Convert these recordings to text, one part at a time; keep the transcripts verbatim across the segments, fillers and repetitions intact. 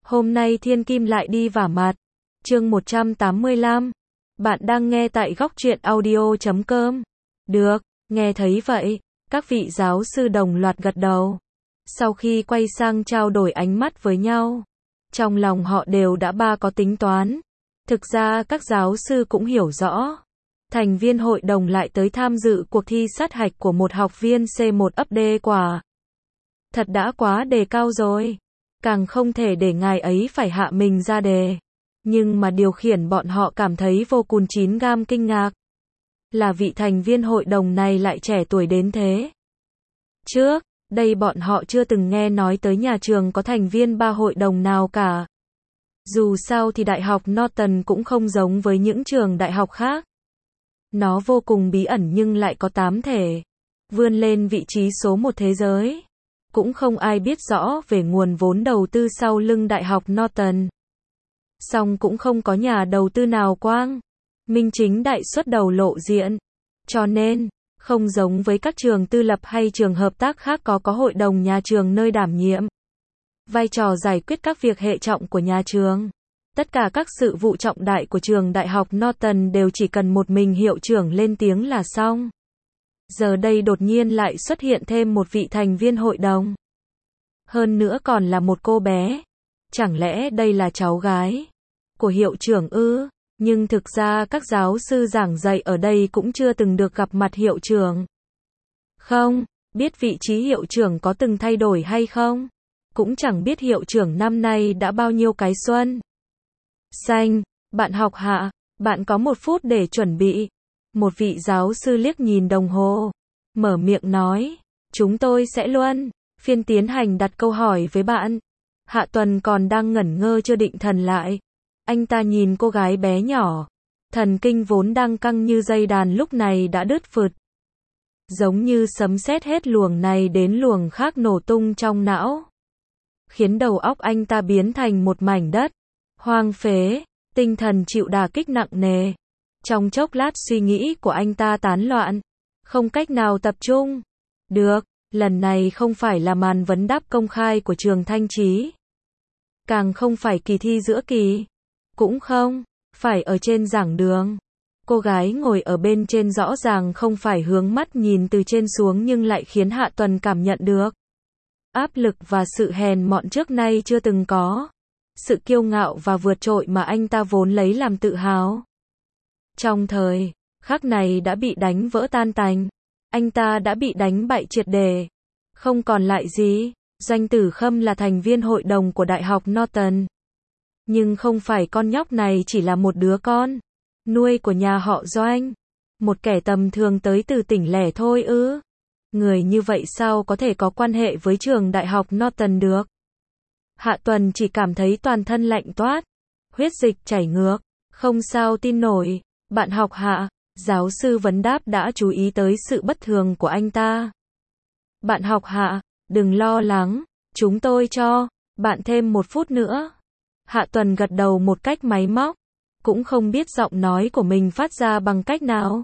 Hôm nay thiên kim lại đi vả mặt. Chương một trăm tám mươi lăm. Bạn đang nghe tại góc truyện audio chấm com. Được, nghe thấy vậy, các vị giáo sư đồng loạt gật đầu. Sau khi quay sang trao đổi ánh mắt với nhau, trong lòng họ đều đã ba có tính toán. Thực ra các giáo sư cũng hiểu rõ. Thành viên hội đồng lại tới tham dự cuộc thi sát hạch của một học viên C một ấp D quả. Thật đã quá đề cao rồi. Càng không thể để ngài ấy phải hạ mình ra đề. Nhưng mà điều khiển bọn họ cảm thấy vô cùng chín gam kinh ngạc. Là vị thành viên hội đồng này lại trẻ tuổi đến thế. Trước đây bọn họ chưa từng nghe nói tới nhà trường có thành viên ba hội đồng nào cả. Dù sao thì Đại học Norton cũng không giống với những trường đại học khác. Nó vô cùng bí ẩn nhưng lại có tám thể. Vươn lên vị trí số một thế giới. Cũng không ai biết rõ về nguồn vốn đầu tư sau lưng Đại học Norton. Song cũng không có nhà đầu tư nào quang minh chính đại xuất đầu lộ diện. Cho nên, không giống với các trường tư lập hay trường hợp tác khác có có hội đồng nhà trường nơi đảm nhiệm vai trò giải quyết các việc hệ trọng của nhà trường. Tất cả các sự vụ trọng đại của trường Đại học Norton đều chỉ cần một mình hiệu trưởng lên tiếng là xong. Giờ đây đột nhiên lại xuất hiện thêm một vị thành viên hội đồng. Hơn nữa còn là một cô bé. Chẳng lẽ đây là cháu gái của hiệu trưởng ư? Nhưng thực ra các giáo sư giảng dạy ở đây cũng chưa từng được gặp mặt hiệu trưởng. Không, biết vị trí hiệu trưởng có từng thay đổi hay không? Cũng chẳng biết hiệu trưởng năm nay đã bao nhiêu cái xuân xanh. Bạn học hạ, bạn có một phút để chuẩn bị. Một vị giáo sư liếc nhìn đồng hồ, mở miệng nói, chúng tôi sẽ luôn phiên tiến hành đặt câu hỏi với bạn. Hạ Tuần còn đang ngẩn ngơ chưa định thần lại. Anh ta nhìn cô gái bé nhỏ, thần kinh vốn đang căng như dây đàn lúc này đã đứt phượt. Giống như sấm sét hết luồng này đến luồng khác nổ tung trong não. Khiến đầu óc anh ta biến thành một mảnh đất hoang phế, tinh thần chịu đả kích nặng nề. Trong chốc lát suy nghĩ của anh ta tán loạn, không cách nào tập trung. Được, lần này không phải là màn vấn đáp công khai của trường Thanh Chí. Càng không phải kỳ thi giữa kỳ. Cũng không phải ở trên giảng đường. Cô gái ngồi ở bên trên rõ ràng không phải hướng mắt nhìn từ trên xuống nhưng lại khiến Hạ Tuần cảm nhận được áp lực và sự hèn mọn trước nay chưa từng có. Sự kiêu ngạo và vượt trội mà anh ta vốn lấy làm tự hào. Trong thời khắc này đã bị đánh vỡ tan tành. Anh ta đã bị đánh bại triệt để. Không còn lại gì. Doanh Tử Khâm là thành viên hội đồng của Đại học Norton. Nhưng không phải con nhóc này chỉ là một đứa con nuôi của nhà họ Doanh. Một kẻ tầm thường tới từ tỉnh lẻ thôi ư. Người như vậy sao có thể có quan hệ với trường Đại học Norton được. Hạ Tuần chỉ cảm thấy toàn thân lạnh toát. Huyết dịch chảy ngược. Không sao tin nổi. Bạn học Hạ, giáo sư vấn đáp đã chú ý tới sự bất thường của anh ta. Bạn học Hạ, đừng lo lắng. Chúng tôi cho bạn thêm một phút nữa. Hạ Tuần gật đầu một cách máy móc. Cũng không biết giọng nói của mình phát ra bằng cách nào.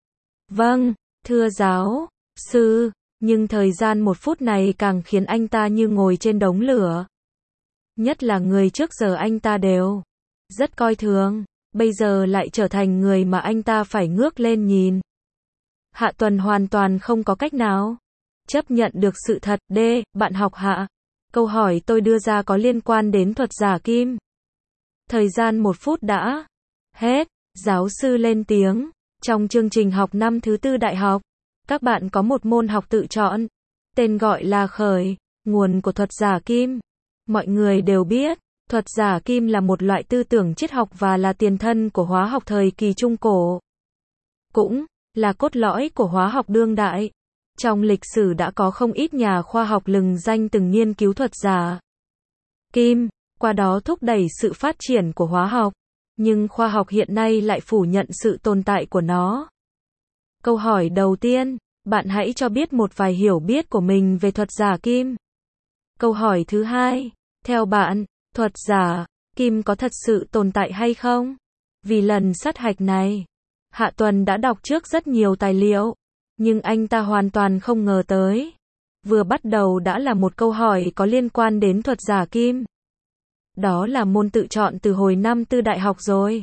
Vâng, thưa giáo sư. Nhưng thời gian một phút này càng khiến anh ta như ngồi trên đống lửa. Nhất là người trước giờ anh ta đều rất coi thường. Bây giờ lại trở thành người mà anh ta phải ngước lên nhìn. Hạ Tuần hoàn toàn không có cách nào chấp nhận được sự thật. D. Bạn học Hạ, câu hỏi tôi đưa ra có liên quan đến thuật giả kim. Thời gian một phút đã hết. Giáo sư lên tiếng. Trong chương trình học năm thứ tư đại học, các bạn có một môn học tự chọn. Tên gọi là khởi nguồn của thuật giả kim. Mọi người đều biết, thuật giả kim là một loại tư tưởng triết học và là tiền thân của hóa học thời kỳ Trung Cổ. Cũng là cốt lõi của hóa học đương đại. Trong lịch sử đã có không ít nhà khoa học lừng danh từng nghiên cứu thuật giả kim, qua đó thúc đẩy sự phát triển của hóa học. Nhưng khoa học hiện nay lại phủ nhận sự tồn tại của nó. Câu hỏi đầu tiên, bạn hãy cho biết một vài hiểu biết của mình về thuật giả kim. Câu hỏi thứ hai, theo bạn, thuật giả kim có thật sự tồn tại hay không? Vì lần sát hạch này, Hạ Tuần đã đọc trước rất nhiều tài liệu, nhưng anh ta hoàn toàn không ngờ tới. Vừa bắt đầu đã là một câu hỏi có liên quan đến thuật giả kim. Đó là môn tự chọn từ hồi năm tư đại học rồi.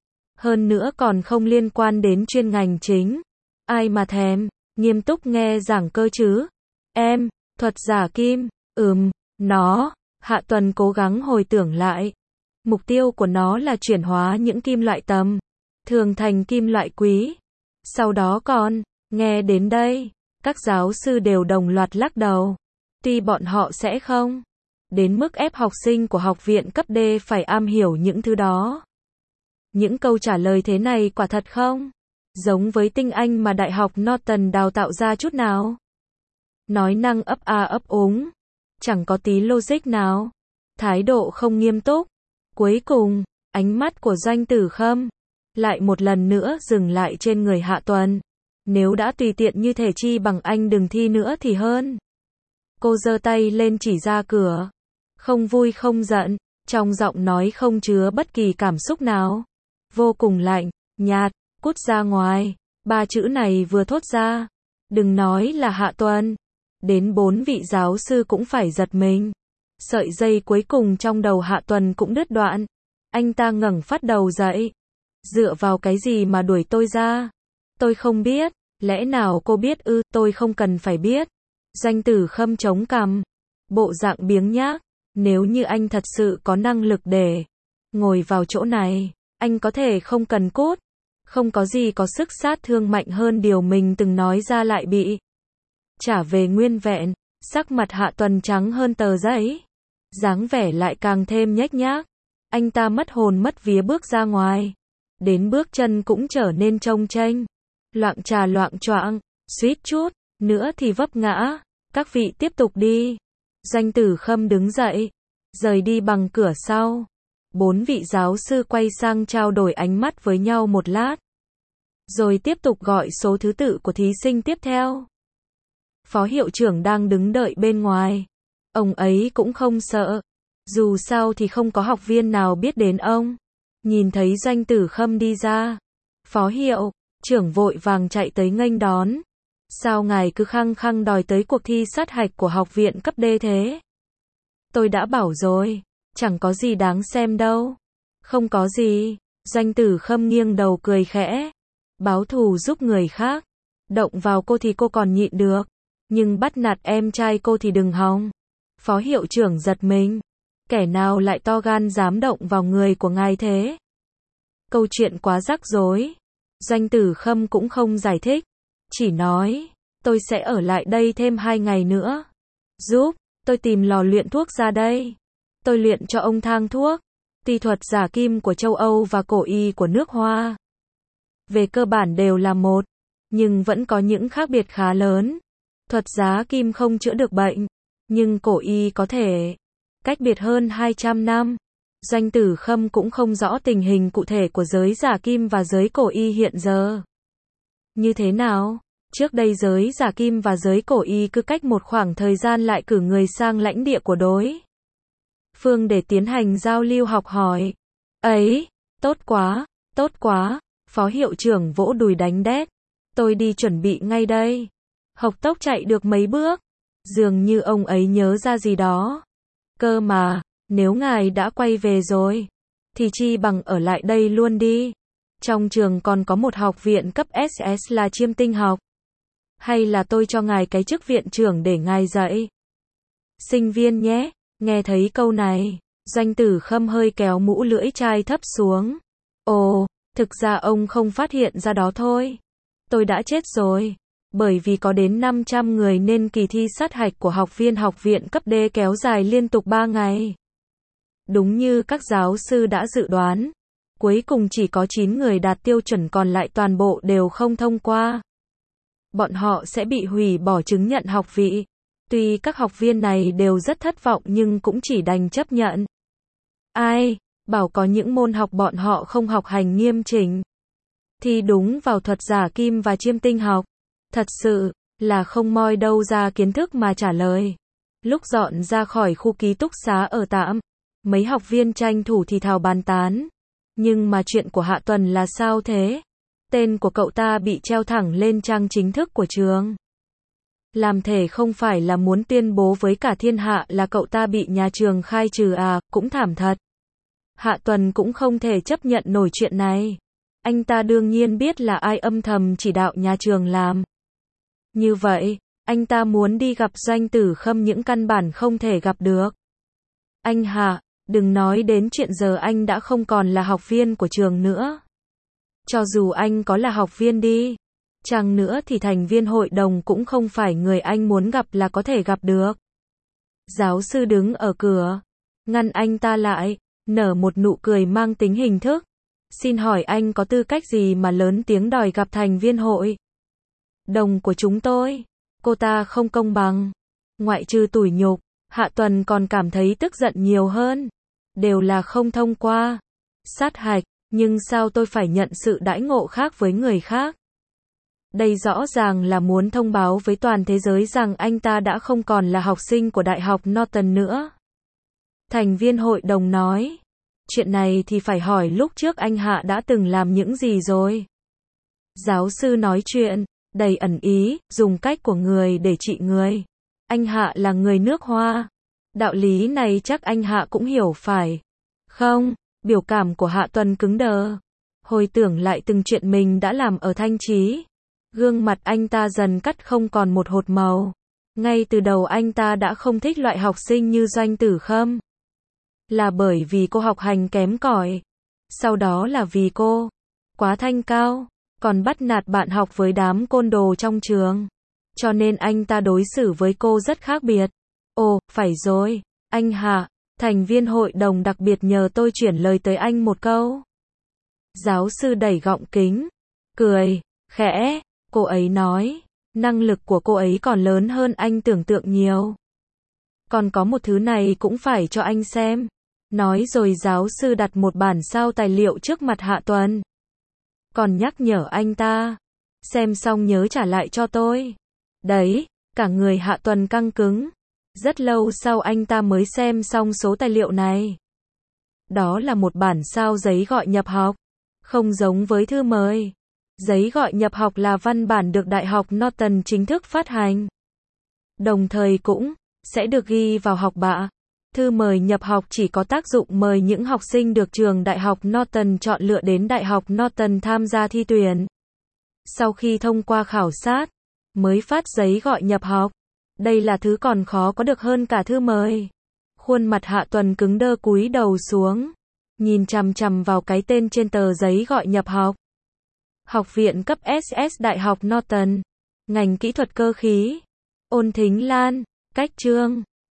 Hơn nữa còn không liên quan đến chuyên ngành chính. Ai mà thèm, nghiêm túc nghe giảng cơ chứ. Em, thuật giả kim, ừm, nó, Hạ Tuần cố gắng hồi tưởng lại. Mục tiêu của nó là chuyển hóa những kim loại tầm thường thành kim loại quý. Sau đó còn, nghe đến đây, các giáo sư đều đồng loạt lắc đầu. Tuy bọn họ sẽ không đến mức ép học sinh của học viện cấp D phải am hiểu những thứ đó. Những câu trả lời thế này quả thật không giống với tinh anh mà Đại học Norton đào tạo ra chút nào. Nói năng ấp a ấp úng, chẳng có tí logic nào, thái độ không nghiêm túc. Cuối cùng, ánh mắt của Doanh Tử Khâm lại một lần nữa dừng lại trên người Hạ Tuần. Nếu đã tùy tiện như thể chi bằng anh đừng thi nữa thì hơn. Cô giơ tay lên chỉ ra cửa, không vui không giận, trong giọng nói không chứa bất kỳ cảm xúc nào. Vô cùng lạnh, nhạt, cút ra ngoài. Ba chữ này vừa thốt ra, đừng nói là Hạ Tuần, đến bốn vị giáo sư cũng phải giật mình. Sợi dây cuối cùng trong đầu Hạ Tuần cũng đứt đoạn. Anh ta ngẩng phát đầu dậy. Dựa vào cái gì mà đuổi tôi ra? Tôi không biết. Lẽ nào cô biết ư? Tôi không cần phải biết. Doanh Tử Khâm chống cằm, bộ dạng biếng nhác. Nếu như anh thật sự có năng lực để ngồi vào chỗ này, anh có thể không cần cốt. Không có gì có sức sát thương mạnh hơn điều mình từng nói ra lại bị trả về nguyên vẹn. Sắc mặt Hạ Tuần trắng hơn tờ giấy, dáng vẻ lại càng thêm nhếch nhác. Anh ta mất hồn mất vía bước ra ngoài, đến bước chân cũng trở nên trông chênh, loạng trà loạng choạng, suýt chút nữa thì vấp ngã. Các vị tiếp tục đi. Doanh Tử Khâm đứng dậy, rời đi bằng cửa sau. Bốn vị giáo sư quay sang trao đổi ánh mắt với nhau một lát, rồi tiếp tục gọi số thứ tự của thí sinh tiếp theo. Phó hiệu trưởng đang đứng đợi bên ngoài. Ông ấy cũng không sợ, dù sao thì không có học viên nào biết đến ông. Nhìn thấy Doanh Tử Khâm đi ra, phó hiệu trưởng vội vàng chạy tới nghênh đón. Sao ngài cứ khăng khăng đòi tới cuộc thi sát hạch của học viện cấp D thế? Tôi đã bảo rồi, chẳng có gì đáng xem đâu. Không có gì. Doanh Tử Khâm nghiêng đầu cười khẽ. Báo thù giúp người khác, động vào cô thì cô còn nhịn được, nhưng bắt nạt em trai cô thì đừng hòng. Phó hiệu trưởng giật mình. Kẻ nào lại to gan dám động vào người của ngài thế? Câu chuyện quá rắc rối. Doanh Tử Khâm cũng không giải thích, chỉ nói, tôi sẽ ở lại đây thêm hai ngày nữa. Giúp tôi tìm lò luyện thuốc ra đây. Tôi luyện cho ông thang thuốc. Ti thuật giả kim của châu Âu và cổ y của nước Hoa về cơ bản đều là một, nhưng vẫn có những khác biệt khá lớn. Thuật giá kim không chữa được bệnh, nhưng cổ y có thể. Cách biệt hơn hai trăm năm. Doanh Tử Khâm cũng không rõ tình hình cụ thể của giới giả kim và giới cổ y hiện giờ như thế nào. Trước đây giới giả kim và giới cổ y cứ cách một khoảng thời gian lại cử người sang lãnh địa của đối phương để tiến hành giao lưu học hỏi. Ấy, tốt quá, tốt quá. Phó hiệu trưởng vỗ đùi đánh đét. Tôi đi chuẩn bị ngay đây. Hộc tốc chạy được mấy bước, dường như ông ấy nhớ ra gì đó. Cơ mà, nếu ngài đã quay về rồi, thì chi bằng ở lại đây luôn đi. Trong trường còn có một học viện cấp ét ét là chiêm tinh học. Hay là tôi cho ngài cái chức viện trưởng để ngài dạy sinh viên nhé. Nghe thấy câu này, Doanh Tử Khâm hơi kéo mũ lưỡi chai thấp xuống. Ồ, thực ra ông không phát hiện ra đó thôi. Tôi đã chết rồi. Bởi vì có đến năm trăm người nên kỳ thi sát hạch của học viên học viện cấp D kéo dài liên tục ba ngày. Đúng như các giáo sư đã dự đoán, cuối cùng chỉ có chín người đạt tiêu chuẩn, còn lại toàn bộ đều không thông qua. Bọn họ sẽ bị hủy bỏ chứng nhận học vị. Tuy các học viên này đều rất thất vọng nhưng cũng chỉ đành chấp nhận. Ai bảo có những môn học bọn họ không học hành nghiêm chỉnh. Thì đúng vào thuật giả kim và chiêm tinh học. Thật sự là không moi đâu ra kiến thức mà trả lời. Lúc dọn ra khỏi khu ký túc xá ở tạm, mấy học viên tranh thủ thì thào bàn tán. Nhưng mà chuyện của Hạ Tuần là sao thế? Tên của cậu ta bị treo thẳng lên trang chính thức của trường. Làm thể không phải là muốn tuyên bố với cả thiên hạ là cậu ta bị nhà trường khai trừ à, cũng thảm thật. Hạ Tuần cũng không thể chấp nhận nổi chuyện này. Anh ta đương nhiên biết là ai âm thầm chỉ đạo nhà trường làm. Như vậy, anh ta muốn đi gặp Doanh Tử Khâm những căn bản không thể gặp được. Anh Hạ, đừng nói đến chuyện giờ anh đã không còn là học viên của trường nữa. Cho dù anh có là học viên đi, chăng nữa thì thành viên hội đồng cũng không phải người anh muốn gặp là có thể gặp được. Giáo sư đứng ở cửa, ngăn anh ta lại, nở một nụ cười mang tính hình thức. Xin hỏi anh có tư cách gì mà lớn tiếng đòi gặp thành viên hội đồng của chúng tôi? Cô ta không công bằng. Ngoại trừ tủi nhục, Hạ Tuần còn cảm thấy tức giận nhiều hơn. Đều là không thông qua sát hạch, nhưng sao tôi phải nhận sự đãi ngộ khác với người khác? Đây rõ ràng là muốn thông báo với toàn thế giới rằng anh ta đã không còn là học sinh của Đại học Norton nữa. Thành viên hội đồng nói, chuyện này thì phải hỏi lúc trước anh Hạ đã từng làm những gì rồi. Giáo sư nói chuyện, đầy ẩn ý, dùng cách của người để trị người. Anh Hạ là người nước Hoa. Đạo lý này chắc anh Hạ cũng hiểu phải. Không, biểu cảm của Hạ Tuần cứng đờ. Hồi tưởng lại từng chuyện mình đã làm ở Thanh Trí. Gương mặt anh ta dần cắt không còn một hột màu. Ngay từ đầu anh ta đã không thích loại học sinh như Doanh Tử Khâm. Là bởi vì cô học hành kém cỏi. Sau đó là vì cô quá thanh cao, còn bắt nạt bạn học với đám côn đồ trong trường. Cho nên anh ta đối xử với cô rất khác biệt. Ồ, phải rồi, anh Hạ, thành viên hội đồng đặc biệt nhờ tôi chuyển lời tới anh một câu. Giáo sư đẩy gọng kính, cười, khẽ, cô ấy nói, năng lực của cô ấy còn lớn hơn anh tưởng tượng nhiều. Còn có một thứ này cũng phải cho anh xem. Nói rồi giáo sư đặt một bản sao tài liệu trước mặt Hạ Tuần. Còn nhắc nhở anh ta, xem xong nhớ trả lại cho tôi. Đấy, cả người Hạ Tuần căng cứng. Rất lâu sau anh ta mới xem xong số tài liệu này. Đó là một bản sao giấy gọi nhập học. Không giống với thư mời. Giấy gọi nhập học là văn bản được Đại học Norton chính thức phát hành. Đồng thời cũng sẽ được ghi vào học bạ. Thư mời nhập học chỉ có tác dụng mời những học sinh được trường Đại học Norton chọn lựa đến Đại học Norton tham gia thi tuyển. Sau khi thông qua khảo sát, mới phát giấy gọi nhập học. Đây là thứ còn khó có được hơn cả thư mời. Khuôn mặt Hạ Tuần cứng đơ cúi đầu xuống, nhìn chằm chằm vào cái tên trên tờ giấy gọi nhập học. Học viện cấp ét ét Đại học Norton, ngành kỹ thuật cơ khí, Ôn Thính Lan, cách chương.